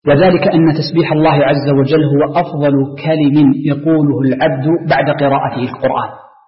وذلك أن تسبيح الله عز وجل هو أفضل كلم يقوله العبد بعد قراءته القرآن.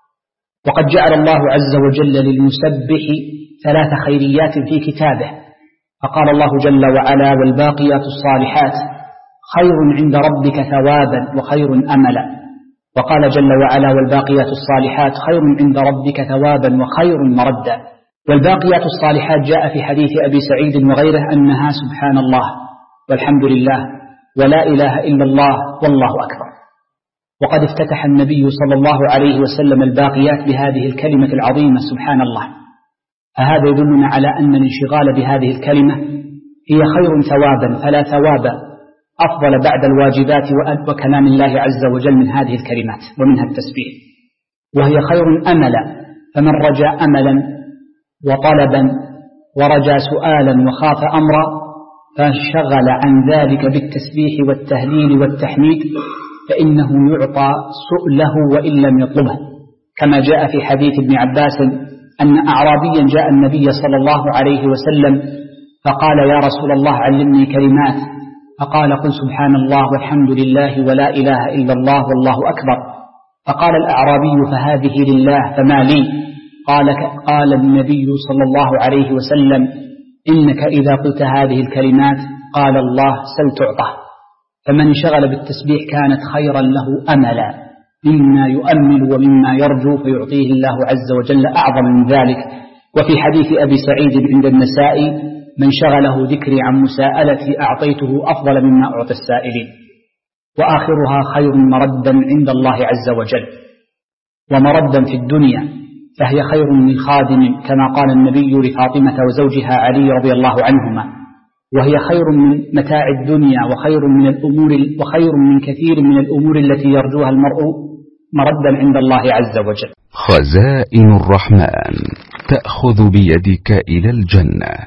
وقد جعل الله عز وجل للمسبح 3 خيريات في كتابه، فقال الله جل وعلا: والباقيات الصالحات خير عند ربك ثوابا وخير أملا. وقال جل وعلا: والباقيات الصالحات خير عند ربك ثوابا وخير مردا. والباقيات الصالحات جاء في حديث أبي سعيد وغيره أنها سبحان الله والحمد لله ولا إله إلا الله والله أكبر. وقد افتتح النبي صلى الله عليه وسلم الباقيات بهذه الكلمة العظيمة سبحان الله، فهذا يدلنا على أن الانشغال بهذه الكلمة هي خير ثوابا، فلا ثواب أفضل بعد الواجبات وكلام الله عز وجل من هذه الكلمات ومنها التسبيح. وهي خير أملا، فمن رجا أملا وطلبا ورجا سؤالا وخاف أمرا فانشغل عن ذلك بالتسبيح والتهليل والتحميد فإنه يعطى سؤله وإن لم يطلبه، كما جاء في حديث ابن عباس أن أعرابيا جاء النبي صلى الله عليه وسلم فقال: يا رسول الله علمني كلمات. فقال: قل سبحان الله والحمد لله ولا إله إلا الله والله أكبر. فقال الأعرابي: فهذه لله فما لي؟ قال النبي صلى الله عليه وسلم: إنك إذا قلت هذه الكلمات قال الله سل تعطى. فمن انشغل بالتسبيح كانت خيرا له أملا مما يؤمل ومما يرجو فيعطيه الله عز وجل أعظم من ذلك. وفي حديث أبي سعيد عند النسائي: من شغله ذكري عن مساءلتي أعطيته أفضل مما أعطي السائلين. وآخرها خير مردا عند الله عز وجل، ومردا في الدنيا فهي خير من خادم، كما قال النبي لفاطمة وزوجها علي رضي الله عنهما: وهي خير من متاع الدنيا وخير من كثير من الأمور التي يرجوها المرء مردا عند الله عز وجل. خزائن الرحمن تأخذ بيدك إلى الجنة.